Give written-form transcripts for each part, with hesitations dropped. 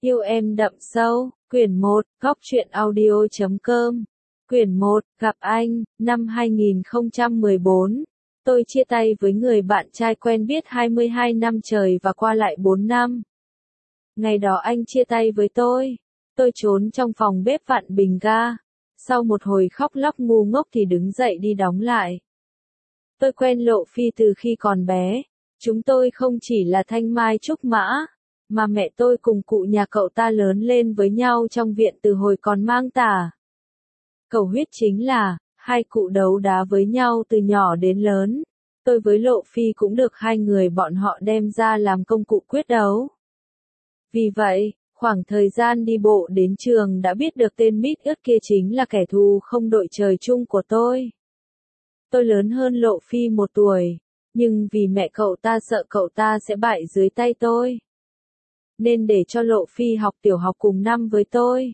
Yêu em đậm sâu, quyển 1, góc truyện audio.com. Quyển 1, gặp anh, năm 2014. Tôi chia tay với người bạn trai quen biết 22 năm trời và qua lại 4 năm. Ngày đó anh chia tay với tôi. Tôi trốn trong phòng bếp vặn bình ga. Sau một hồi khóc lóc ngu ngốc thì đứng dậy đi đóng lại. Tôi quen Lộ Phi từ khi còn bé. Chúng tôi không chỉ là thanh mai trúc mã, mà mẹ tôi cùng cụ nhà cậu ta lớn lên với nhau trong viện từ hồi còn mang tả. Cầu huyết chính là, hai cụ đấu đá với nhau từ nhỏ đến lớn. Tôi với Lộ Phi cũng được hai người bọn họ đem ra làm công cụ quyết đấu. Vì vậy, khoảng thời gian đi bộ đến trường đã biết được tên mít ướt kia chính là kẻ thù không đội trời chung của tôi. Tôi lớn hơn Lộ Phi 1 tuổi, nhưng vì mẹ cậu ta sợ cậu ta sẽ bại dưới tay tôi, nên để cho Lộ Phi học tiểu học cùng năm với tôi.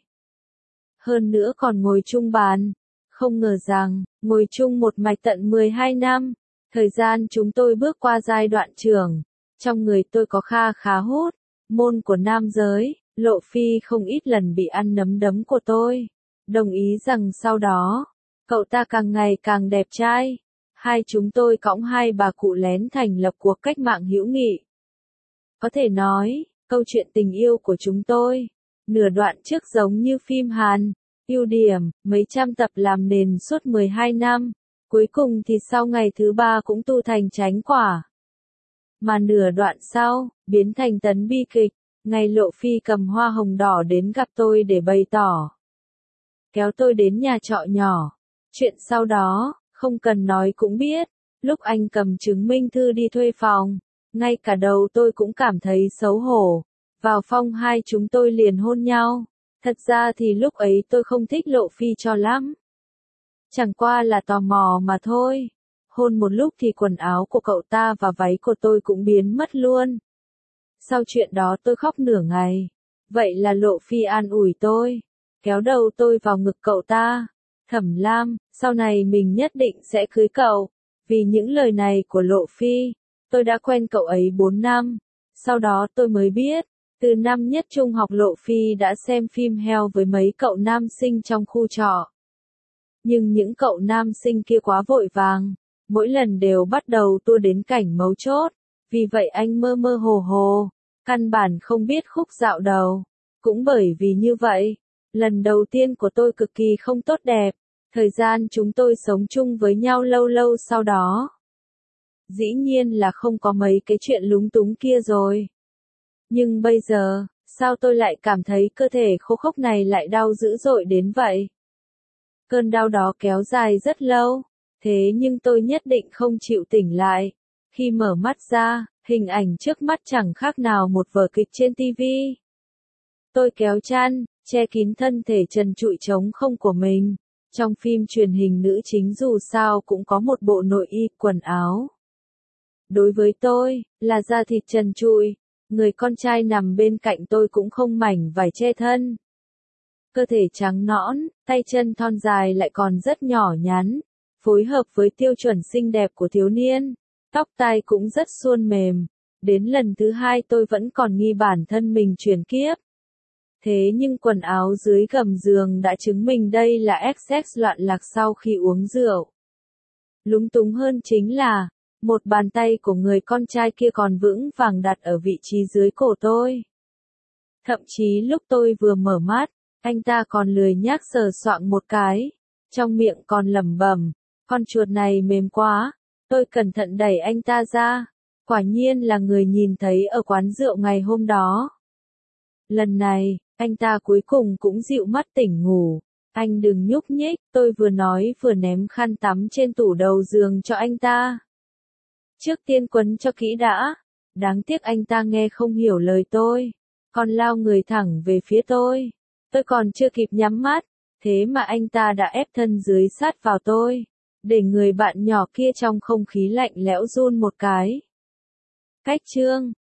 Hơn nữa còn ngồi chung bàn. Không ngờ rằng, ngồi chung một mạch tận 12 năm, thời gian chúng tôi bước qua giai đoạn trưởng. Trong người tôi có kha khá hút, môn của nam giới, Lộ Phi không ít lần bị ăn nấm đấm của tôi. Đồng ý rằng sau đó, cậu ta càng ngày càng đẹp trai. Hai chúng tôi cõng hai bà cụ lén thành lập cuộc cách mạng hữu nghị. Có thể nói, câu chuyện tình yêu của chúng tôi, nửa đoạn trước giống như phim Hàn, ưu điểm, mấy trăm tập làm nền suốt 12 năm, cuối cùng thì sau ngày thứ 3 cũng tu thành chánh quả. Mà nửa đoạn sau, biến thành tấn bi kịch, ngày Lộ Phi cầm hoa hồng đỏ đến gặp tôi để bày tỏ. Kéo tôi đến nhà trọ nhỏ. Chuyện sau đó, không cần nói cũng biết, lúc anh cầm chứng minh thư đi thuê phòng, ngay cả đầu tôi cũng cảm thấy xấu hổ. Vào phòng hai chúng tôi liền hôn nhau. Thật ra thì lúc ấy tôi không thích Lộ Phi cho lắm. Chẳng qua là tò mò mà thôi. Hôn một lúc thì quần áo của cậu ta và váy của tôi cũng biến mất luôn. Sau chuyện đó tôi khóc nửa ngày. Vậy là Lộ Phi an ủi tôi, kéo đầu tôi vào ngực cậu ta. Thẩm Lam, sau này mình nhất định sẽ cưới cậu. Vì những lời này của Lộ Phi, tôi đã quen cậu ấy 4 năm. Sau đó tôi mới biết, từ năm nhất trung học Lộ Phi đã xem phim heo với mấy cậu nam sinh trong khu trọ. Nhưng những cậu nam sinh kia quá vội vàng, mỗi lần đều bắt đầu tua đến cảnh mấu chốt, vì vậy anh mơ mơ hồ hồ, căn bản không biết khúc dạo đầu. Cũng bởi vì như vậy, lần đầu tiên của tôi cực kỳ không tốt đẹp, thời gian chúng tôi sống chung với nhau lâu lâu sau đó. Dĩ nhiên là không có mấy cái chuyện lúng túng kia rồi. Nhưng bây giờ, sao tôi lại cảm thấy cơ thể khô khốc này lại đau dữ dội đến vậy? Cơn đau đó kéo dài rất lâu, thế nhưng tôi nhất định không chịu tỉnh lại. Khi mở mắt ra, hình ảnh trước mắt chẳng khác nào một vở kịch trên TV. Tôi kéo chăn, che kín thân thể trần trụi trống không của mình. Trong phim truyền hình nữ chính dù sao cũng có một bộ nội y, quần áo. Đối với tôi, là da thịt trần trụi. Người con trai nằm bên cạnh tôi cũng không mảnh vải che thân. Cơ thể trắng nõn, tay chân thon dài lại còn rất nhỏ nhắn, phối hợp với tiêu chuẩn xinh đẹp của thiếu niên. Tóc tai cũng rất suôn mềm. Đến lần thứ 2 tôi vẫn còn nghi bản thân mình chuyển kiếp. Thế nhưng quần áo dưới gầm giường đã chứng minh đây là XX loạn lạc sau khi uống rượu. Lúng túng hơn chính là, một bàn tay của người con trai kia còn vững vàng đặt ở vị trí dưới cổ tôi. Thậm chí lúc tôi vừa mở mắt, anh ta còn lười nhác sờ soạng một cái, trong miệng còn lẩm bẩm, con chuột này mềm quá. Tôi cẩn thận đẩy anh ta ra, quả nhiên là người nhìn thấy ở quán rượu ngày hôm đó. Lần này, anh ta cuối cùng cũng dịu mắt tỉnh ngủ. Anh đừng nhúc nhích, tôi vừa nói vừa ném khăn tắm trên tủ đầu giường cho anh ta. Trước tiên quấn cho kỹ đã. Đáng tiếc anh ta nghe không hiểu lời tôi, còn lao người thẳng về phía tôi. Tôi còn chưa kịp nhắm mắt, thế mà anh ta đã ép thân dưới sát vào tôi, để người bạn nhỏ kia trong không khí lạnh lẽo run một cái. Cách chương